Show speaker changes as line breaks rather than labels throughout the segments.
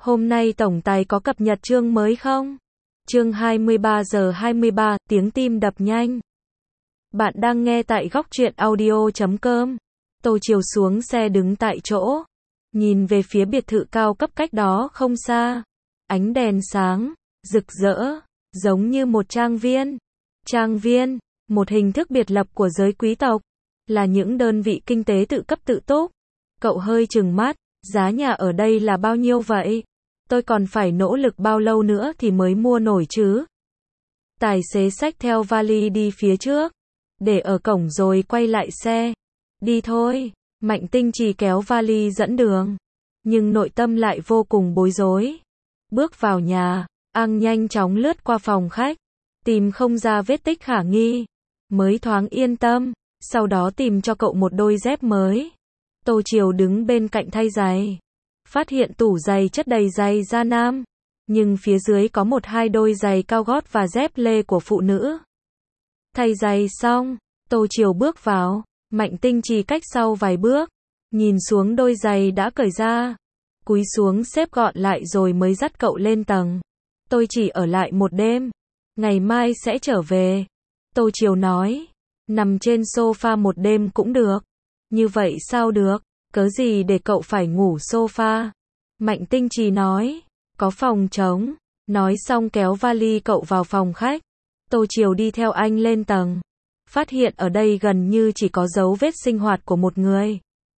Hôm nay tổng tài có cập nhật chương mới không? Chương 23 giờ 23, tiếng tim đập nhanh. Bạn đang nghe tại góc truyện audio.com. Tô Triều xuống xe đứng tại chỗ, nhìn về phía biệt thự cao cấp cách đó không xa. Ánh đèn sáng, rực rỡ, giống như một trang viên. Trang viên, một hình thức biệt lập của giới quý tộc, là những đơn vị kinh tế tự cấp tự túc. Cậu hơi trừng mắt, giá nhà ở đây là bao nhiêu vậy? Tôi còn phải nỗ lực bao lâu nữa thì mới mua nổi chứ? Tài xế xách theo vali đi phía trước, để ở cổng rồi quay lại xe. Đi thôi, Mạnh Tinh Trì kéo vali dẫn đường, nhưng nội tâm lại vô cùng bối rối. Bước vào nhà, Ang nhanh chóng lướt qua phòng khách, tìm không ra vết tích khả nghi, mới thoáng yên tâm, sau đó tìm cho cậu một đôi dép mới. Tô Triều đứng bên cạnh thay giày, phát hiện tủ giày chất đầy giày da nam, nhưng phía dưới có một hai đôi giày cao gót và dép lê của phụ nữ. Thay giày xong, Tô Triều bước vào, Mạnh Tinh Trì cách sau vài bước, nhìn xuống đôi giày đã cởi ra, cúi xuống xếp gọn lại rồi mới dắt cậu lên tầng. Tôi chỉ ở lại một đêm, ngày mai sẽ trở về. Tô Triều nói, nằm trên sofa một đêm cũng được. Như vậy sao được, cớ gì để cậu phải ngủ sofa? Mạnh Tinh Trì nói, có phòng trống. Nói xong kéo vali cậu vào phòng khách. Tô Triều đi theo anh lên tầng, phát hiện ở đây gần như chỉ có dấu vết sinh hoạt của một người.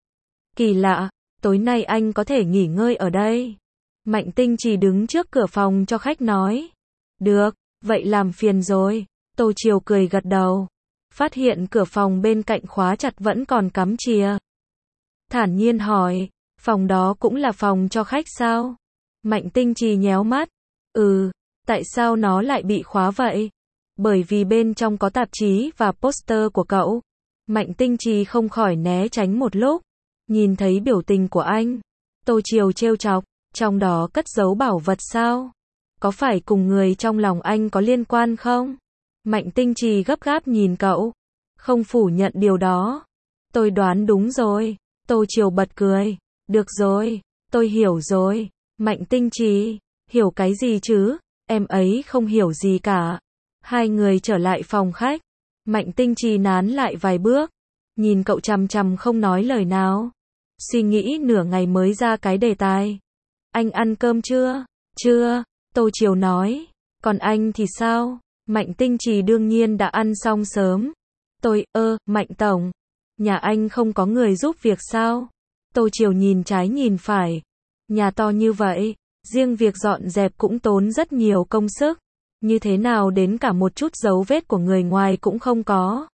Kỳ lạ, tối nay anh có thể nghỉ ngơi ở đây. Mạnh Tinh Trì đứng trước cửa phòng cho khách nói. Được, vậy làm phiền rồi. Tô Triều cười gật đầu, phát hiện cửa phòng bên cạnh khóa chặt vẫn còn cắm chìa. Thản nhiên hỏi, phòng đó cũng là phòng cho khách sao? Mạnh Tinh Trì nhéo mắt. Tại sao nó lại bị khóa vậy? Bởi vì bên trong có tạp chí và poster của cậu. Mạnh Tinh Trì không khỏi né tránh một lúc, nhìn thấy biểu tình của anh. Tô Triều trêu chọc, trong đó cất giấu bảo vật sao? Có phải cùng người trong lòng anh có liên quan không? Mạnh Tinh Trì gấp gáp nhìn cậu, không phủ nhận điều đó. Tôi đoán đúng rồi. Tô Triều bật cười. Được rồi, tôi hiểu rồi. Mạnh Tinh Trì, hiểu cái gì chứ? Em ấy không hiểu gì cả. Hai người trở lại phòng khách. Mạnh Tinh Trì nán lại vài bước, nhìn cậu chằm chằm không nói lời nào. Suy nghĩ nửa ngày mới ra cái đề tài. Anh ăn cơm chưa? Chưa, Tô Triều nói. Còn anh thì sao? Mạnh Tinh Trì đương nhiên đã ăn xong sớm. Mạnh Tổng, nhà anh không có người giúp việc sao? Tô Triều nhìn trái nhìn phải. Nhà to như vậy, riêng việc dọn dẹp cũng tốn rất nhiều công sức. Như thế nào đến cả một chút dấu vết của người ngoài cũng không có.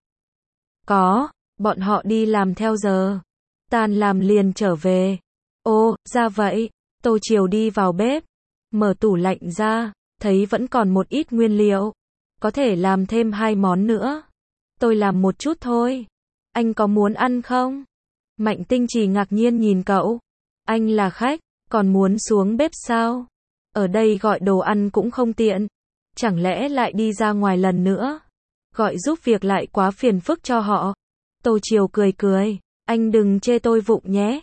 Có, bọn họ đi làm theo giờ. Tan làm liền trở về. Ồ, ra vậy. Tô Triều đi vào bếp, mở tủ lạnh ra, thấy vẫn còn một ít nguyên liệu. Có thể làm thêm 2 món nữa. Tôi làm một chút thôi. Anh có muốn ăn không? Mạnh Tinh Trì ngạc nhiên nhìn cậu. Anh là khách, còn muốn xuống bếp sao? Ở đây gọi đồ ăn cũng không tiện. Chẳng lẽ lại đi ra ngoài lần nữa? Gọi giúp việc lại quá phiền phức cho họ. Tô Triều cười cười. Anh đừng chê tôi vụng nhé.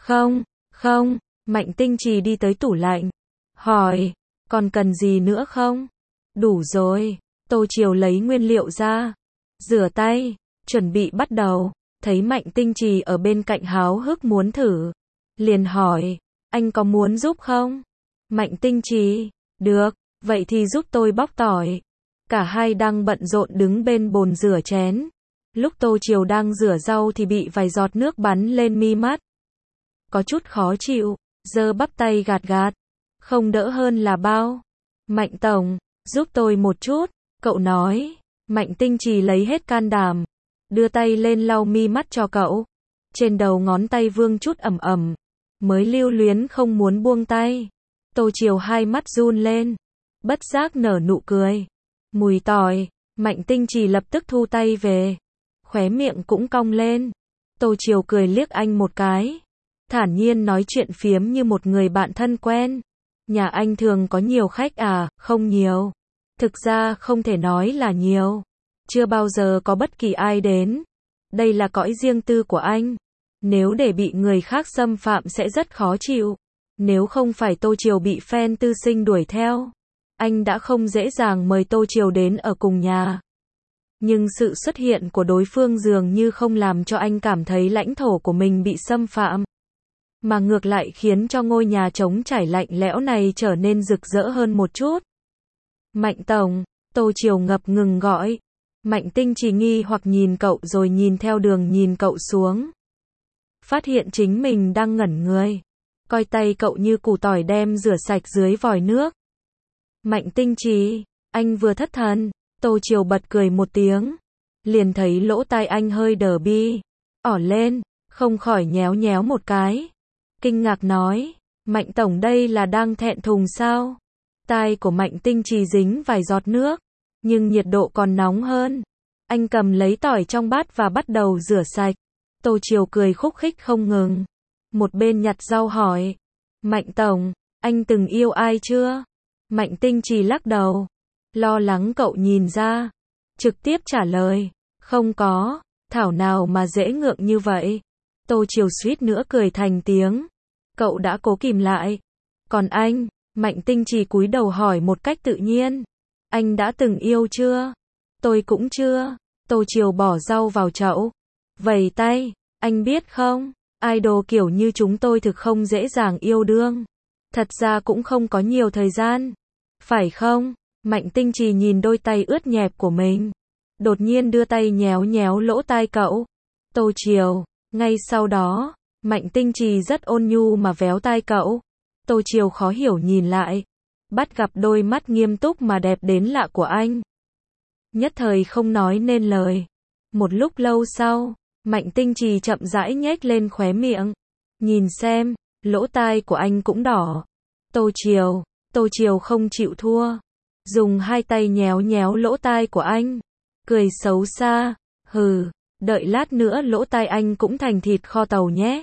Không. Mạnh Tinh Trì đi tới tủ lạnh, hỏi, còn cần gì nữa không? Đủ rồi. Tô Triều lấy nguyên liệu ra, rửa tay, chuẩn bị bắt đầu. Thấy Mạnh Tinh Trì ở bên cạnh háo hức muốn thử, liền hỏi, anh có muốn giúp không? Mạnh Tinh Trì, được, vậy thì giúp tôi bóc tỏi. Cả hai đang bận rộn đứng bên bồn rửa chén. Lúc Tô Triều đang rửa rau thì bị vài giọt nước bắn lên mi mắt. Có chút khó chịu, giơ bắp tay gạt. Không đỡ hơn là bao. Mạnh Tổng, giúp tôi một chút, cậu nói. Mạnh Tinh Trì lấy hết can đảm, đưa tay lên lau mi mắt cho cậu. Trên đầu ngón tay vương chút ẩm ẩm, mới lưu luyến không muốn buông tay. Tô Triều hai mắt run lên, bất giác nở nụ cười. Mùi tỏi. Mạnh Tinh Trì lập tức thu tay về, khóe miệng cũng cong lên. Tô Triều cười liếc anh một cái, thản nhiên nói chuyện phiếm như một người bạn thân quen. Nhà anh thường có nhiều khách à? Không nhiều. Thực ra không thể nói là nhiều. Chưa bao giờ có bất kỳ ai đến. Đây là cõi riêng tư của anh. Nếu để bị người khác xâm phạm sẽ rất khó chịu. Nếu không phải Tô Triều bị fan tư sinh đuổi theo, anh đã không dễ dàng mời Tô Triều đến ở cùng nhà. Nhưng sự xuất hiện của đối phương dường như không làm cho anh cảm thấy lãnh thổ của mình bị xâm phạm, mà ngược lại khiến cho ngôi nhà trống trải lạnh lẽo này trở nên rực rỡ hơn một chút. Mạnh tổng, Tô Triều ngập ngừng gọi. Mạnh Tinh Trì nghi hoặc nhìn cậu rồi nhìn theo đường nhìn cậu xuống. Phát hiện chính mình đang ngẩn người. Coi tay cậu như củ tỏi đem rửa sạch dưới vòi nước. Mạnh Tinh Trì, anh vừa thất thần. Tô Triều bật cười một tiếng. Liền thấy lỗ tai anh hơi đờ bi, ỏ lên, không khỏi nhéo nhéo một cái. Kinh ngạc nói, Mạnh tổng đây là đang thẹn thùng sao? Tai của Mạnh Tinh Trì dính vài giọt nước, nhưng nhiệt độ còn nóng hơn. Anh cầm lấy tỏi trong bát và bắt đầu rửa sạch. Tô Triều cười khúc khích không ngừng. Một bên nhặt rau hỏi, Mạnh tổng, anh từng yêu ai chưa? Mạnh Tinh Trì lắc đầu, lo lắng cậu nhìn ra, trực tiếp trả lời, không có, thảo nào mà dễ ngượng như vậy. Tô Triều suýt nữa cười thành tiếng. Cậu đã cố kìm lại. Còn anh? Mạnh Tinh Trì cúi đầu hỏi một cách tự nhiên. Anh đã từng yêu chưa? Tôi cũng chưa. Tô Triều bỏ rau vào chậu, vầy tay, anh biết không, idol kiểu như chúng tôi thực không dễ dàng yêu đương. Thật ra cũng không có nhiều thời gian. Phải không? Mạnh Tinh Trì nhìn đôi tay ướt nhẹp của mình, đột nhiên đưa tay nhéo nhéo lỗ tai cậu. Tô Triều, ngay sau đó, Mạnh Tinh Trì rất ôn nhu mà véo tai cậu. Tô Triều khó hiểu nhìn lại, bắt gặp đôi mắt nghiêm túc mà đẹp đến lạ của anh. Nhất thời không nói nên lời. Một lúc lâu sau, Mạnh Tinh Trì chậm rãi nhếch lên khóe miệng. Nhìn xem, lỗ tai của anh cũng đỏ. Tô Triều không chịu thua. Dùng hai tay nhéo nhéo lỗ tai của anh. Cười xấu xa, hừ, đợi lát nữa lỗ tai anh cũng thành thịt kho tàu nhé.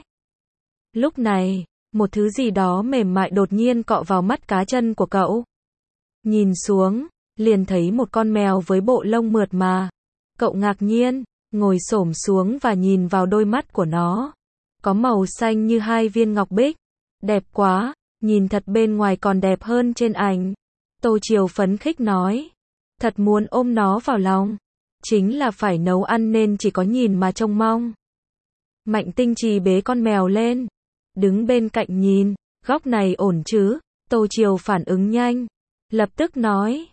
Lúc này, một thứ gì đó mềm mại đột nhiên cọ vào mắt cá chân của cậu. Nhìn xuống, liền thấy một con mèo với bộ lông mượt mà. Cậu ngạc nhiên, ngồi xổm xuống và nhìn vào đôi mắt của nó. Có màu xanh như hai viên ngọc bích. Đẹp quá, nhìn thật bên ngoài còn đẹp hơn trên ảnh. Tô Triều phấn khích nói. Thật muốn ôm nó vào lòng. Chính là phải nấu ăn nên chỉ có nhìn mà trông mong. Mạnh Tinh Trì bế con mèo lên, đứng bên cạnh nhìn, góc này ổn chứ? Tô Triều phản ứng nhanh, lập tức nói,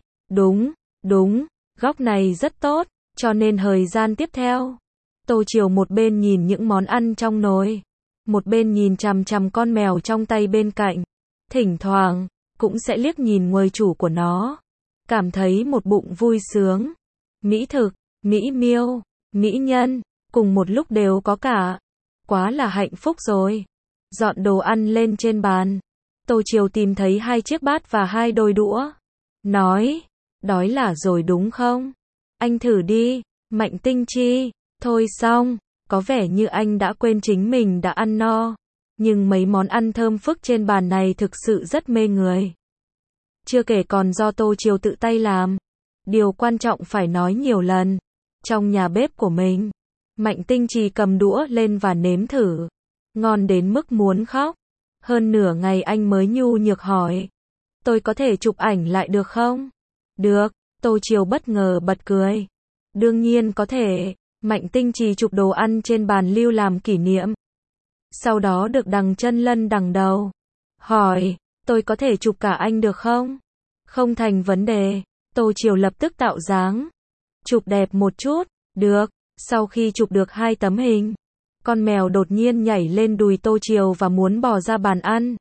đúng, góc này rất tốt, cho nên thời gian tiếp theo. Tô Triều một bên nhìn những món ăn trong nồi, một bên nhìn chằm chằm con mèo trong tay bên cạnh, thỉnh thoảng, cũng sẽ liếc nhìn người chủ của nó, cảm thấy một bụng vui sướng. Mỹ thực, mỹ miêu, mỹ nhân, cùng một lúc đều có cả. Quá là hạnh phúc rồi. Dọn đồ ăn lên trên bàn. Tô Triều tìm thấy hai chiếc bát và hai đôi đũa. Nói, đói là rồi đúng không? Anh thử đi. Mạnh Tinh Chi, thôi xong, có vẻ như anh đã quên chính mình đã ăn no. Nhưng mấy món ăn thơm phức trên bàn này thực sự rất mê người. Chưa kể còn do Tô Triều tự tay làm. Điều quan trọng phải nói nhiều lần. Trong nhà bếp của mình, Mạnh Tinh Trì cầm đũa lên và nếm thử. Ngon đến mức muốn khóc. Hơn nửa ngày anh mới nhu nhược hỏi. Tôi có thể chụp ảnh lại được không? Được, Tô Triều bất ngờ bật cười. Đương nhiên có thể. Mạnh Tinh Trì chụp đồ ăn trên bàn lưu làm kỷ niệm. Sau đó được đằng chân lân đằng đầu. Hỏi, tôi có thể chụp cả anh được không? Không thành vấn đề. Tô Triều lập tức tạo dáng. Chụp đẹp một chút. Được. Sau khi chụp được 2 tấm hình, con mèo đột nhiên nhảy lên đùi Tô Triều và muốn bò ra bàn ăn.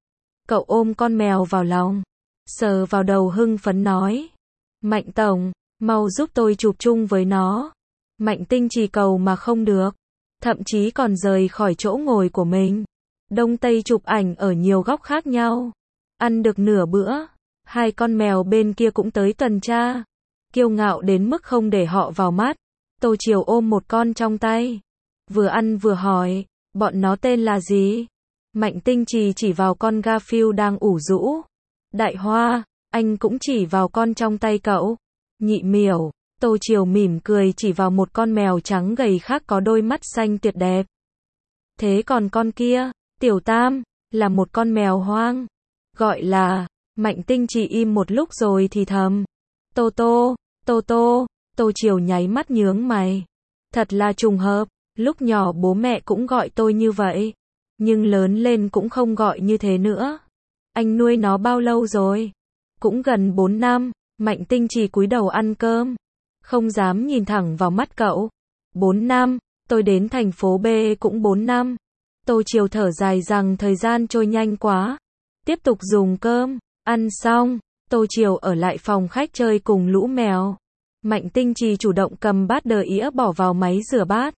Cậu ôm con mèo vào lòng, sờ vào đầu hưng phấn nói. Mạnh tổng, mau giúp tôi chụp chung với nó. Mạnh Tinh Trì cầu mà không được, thậm chí còn rời khỏi chỗ ngồi của mình. Đông Tây chụp ảnh ở nhiều góc khác nhau. Ăn được nửa bữa, hai con mèo bên kia cũng tới tuần tra. Kiêu ngạo đến mức không để họ vào mắt. Tô Triều ôm một con trong tay, vừa ăn vừa hỏi, bọn nó tên là gì? Mạnh Tinh Trì chỉ vào con Garfield đang ủ rũ. Đại Hoa, anh cũng chỉ vào con trong tay cậu. Nhị Miểu, Tô Triều mỉm cười chỉ vào một con mèo trắng gầy khác có đôi mắt xanh tuyệt đẹp. Thế còn con kia, Tiểu Tam, là một con mèo hoang. Gọi là, Mạnh Tinh Trì im một lúc rồi thì thầm. Tô Tô, Tô Tô, Tô Triều nháy mắt nhướng mày. Thật là trùng hợp, lúc nhỏ bố mẹ cũng gọi tôi như vậy. Nhưng lớn lên cũng không gọi như thế nữa. Anh nuôi nó bao lâu rồi? Cũng gần 4 năm, Mạnh Tinh Trì cúi đầu ăn cơm. Không dám nhìn thẳng vào mắt cậu. 4 năm, tôi đến thành phố B cũng 4 năm. Tô Triều thở dài rằng thời gian trôi nhanh quá. Tiếp tục dùng cơm, ăn xong, Tô Triều ở lại phòng khách chơi cùng lũ mèo. Mạnh Tinh Trì chủ động cầm bát đờ ĩa bỏ vào máy rửa bát.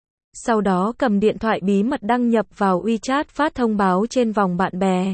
Sau đó cầm điện thoại bí mật đăng nhập vào WeChat phát thông báo trên vòng bạn bè.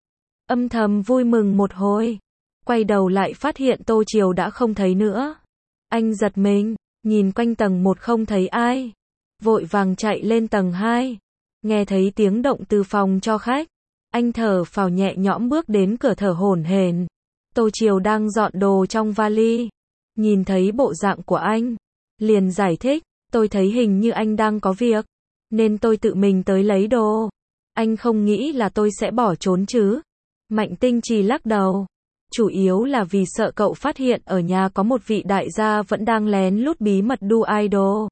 Âm thầm vui mừng một hồi. Quay đầu lại phát hiện Tô Triều đã không thấy nữa. Anh giật mình, nhìn quanh tầng 1 không thấy ai. Vội vàng chạy lên tầng 2. Nghe thấy tiếng động từ phòng cho khách. Anh thở phào nhẹ nhõm bước đến cửa thở hổn hển. Tô Triều đang dọn đồ trong vali. Nhìn thấy bộ dạng của anh. Liền giải thích, tôi thấy hình như anh đang có việc. Nên tôi tự mình tới lấy đồ. Anh không nghĩ là tôi sẽ bỏ trốn chứ? Mạnh Tinh Trì lắc đầu. Chủ yếu là vì sợ cậu phát hiện ở nhà có một vị đại gia vẫn đang lén lút bí mật đu idol.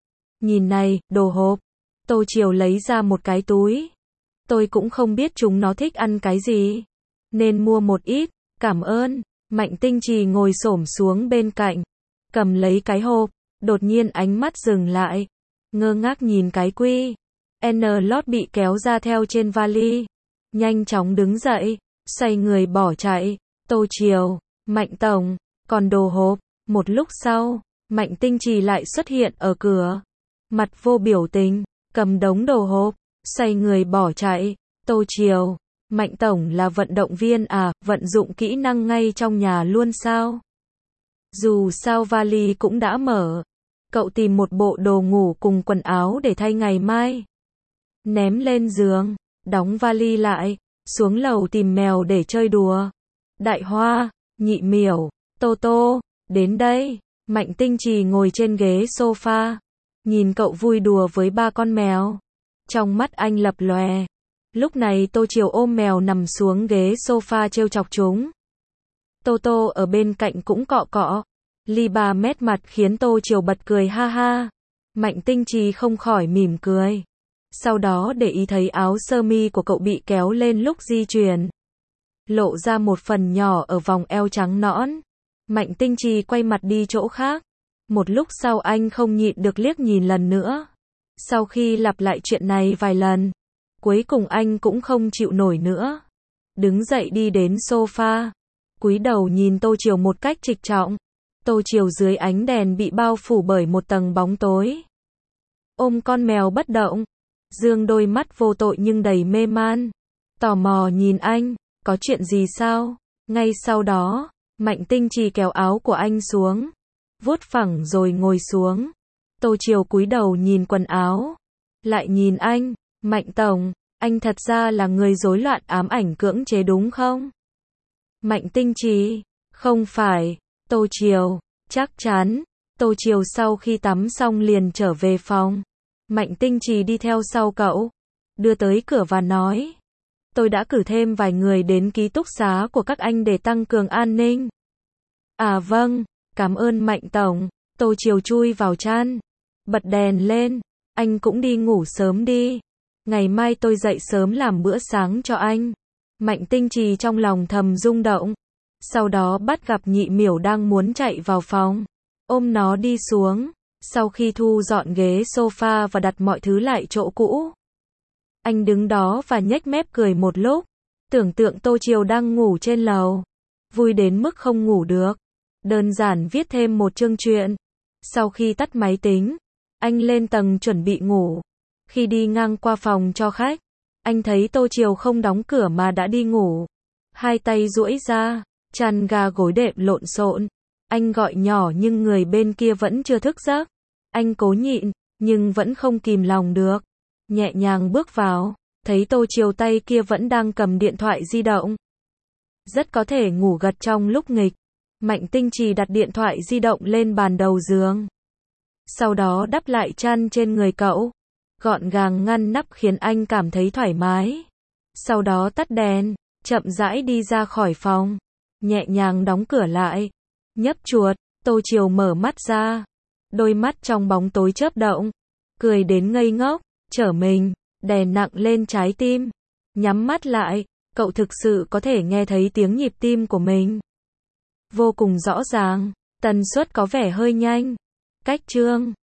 Nhìn này, đồ hộp. Tô Triều lấy ra một cái túi. Tôi cũng không biết chúng nó thích ăn cái gì. Nên mua một ít, cảm ơn. Mạnh Tinh Trì ngồi xổm xuống bên cạnh. Cầm lấy cái hộp. Đột nhiên ánh mắt dừng lại. Ngơ ngác nhìn cái quy N lót bị kéo ra theo trên vali. Nhanh chóng đứng dậy. Xoay người bỏ chạy. Tô Triều, Mạnh Tổng, còn đồ hộp. Một lúc sau, Mạnh Tinh Trì lại xuất hiện ở cửa. Mặt vô biểu tình, cầm đống đồ hộp, xoay người bỏ chạy. Tô Triều, Mạnh Tổng là vận động viên à, vận dụng kỹ năng ngay trong nhà luôn sao? Dù sao vali cũng đã mở. Cậu tìm một bộ đồ ngủ cùng quần áo để thay ngày mai. Ném lên giường, đóng vali lại, xuống lầu tìm mèo để chơi đùa. Đại Hoa, Nhị Miểu, Tô Tô, đến đây. Mạnh Tinh Trì ngồi trên ghế sofa. Nhìn cậu vui đùa với 3 con mèo. Trong mắt anh lập lòe. Lúc này Tô Triều ôm mèo nằm xuống ghế sofa trêu chọc chúng. Tô Tô ở bên cạnh cũng cọ cọ. Ly 3 mét mặt khiến Tô Triều bật cười ha ha. Mạnh Tinh Trì không khỏi mỉm cười. Sau đó để ý thấy áo sơ mi của cậu bị kéo lên lúc di chuyển. Lộ ra một phần nhỏ ở vòng eo trắng nõn. Mạnh Tinh Trì quay mặt đi chỗ khác. Một lúc sau anh không nhịn được liếc nhìn lần nữa. Sau khi lặp lại chuyện này vài lần, cuối cùng anh cũng không chịu nổi nữa. Đứng dậy đi đến sofa. Cúi đầu nhìn Tô Triều một cách trịnh trọng. Tô Triều dưới ánh đèn bị bao phủ bởi một tầng bóng tối. Ôm con mèo bất động. Dương đôi mắt vô tội nhưng đầy mê man. Tò mò nhìn anh. Có chuyện gì sao? Ngay sau đó, Mạnh Tinh Trì kéo áo của anh xuống. Vuốt phẳng rồi ngồi xuống. Tô Triều cúi đầu nhìn quần áo. Lại nhìn anh. Mạnh Tổng, anh thật ra là người rối loạn ám ảnh cưỡng chế đúng không? Mạnh Tinh Trì, không phải. Tô Triều, chắc chắn. Tô Triều sau khi tắm xong liền trở về phòng. Mạnh Tinh Trì đi theo sau cậu. Đưa tới cửa và nói. Tôi đã cử thêm vài người đến ký túc xá của các anh để tăng cường an ninh. À vâng, cảm ơn Mạnh Tổng. Tô Triều chui vào chăn. Bật đèn lên. Anh cũng đi ngủ sớm đi. Ngày mai tôi dậy sớm làm bữa sáng cho anh. Mạnh Tinh Trì trong lòng thầm rung động. Sau đó bắt gặp Nhị Miểu đang muốn chạy vào phòng. Ôm nó đi xuống. Sau khi thu dọn ghế sofa và đặt mọi thứ lại chỗ cũ. Anh đứng đó và nhếch mép cười một lúc. Tưởng tượng Tô Triều đang ngủ trên lầu. Vui đến mức không ngủ được. Đơn giản viết thêm một chương truyện. Sau khi tắt máy tính, anh lên tầng chuẩn bị ngủ. Khi đi ngang qua phòng cho khách, anh thấy Tô Triều không đóng cửa mà đã đi ngủ. Hai tay duỗi ra, chăn ga gối đệm lộn xộn. Anh gọi nhỏ nhưng người bên kia vẫn chưa thức giấc. Anh cố nhịn, nhưng vẫn không kìm lòng được. Nhẹ nhàng bước vào, thấy Tô Triều tay kia vẫn đang cầm điện thoại di động. Rất có thể ngủ gật trong lúc nghịch. Mạnh Tinh Trì đặt điện thoại di động lên bàn đầu giường. Sau đó đắp lại chăn trên người cậu. Gọn gàng ngăn nắp khiến anh cảm thấy thoải mái. Sau đó tắt đèn, chậm rãi đi ra khỏi phòng, nhẹ nhàng đóng cửa lại, nhấp chuột, Tô Triều mở mắt ra, đôi mắt trong bóng tối chớp động, cười đến ngây ngốc, trở mình, đè nặng lên trái tim, nhắm mắt lại, cậu thực sự có thể nghe thấy tiếng nhịp tim của mình. Vô cùng rõ ràng, tần suất có vẻ hơi nhanh. Cách chương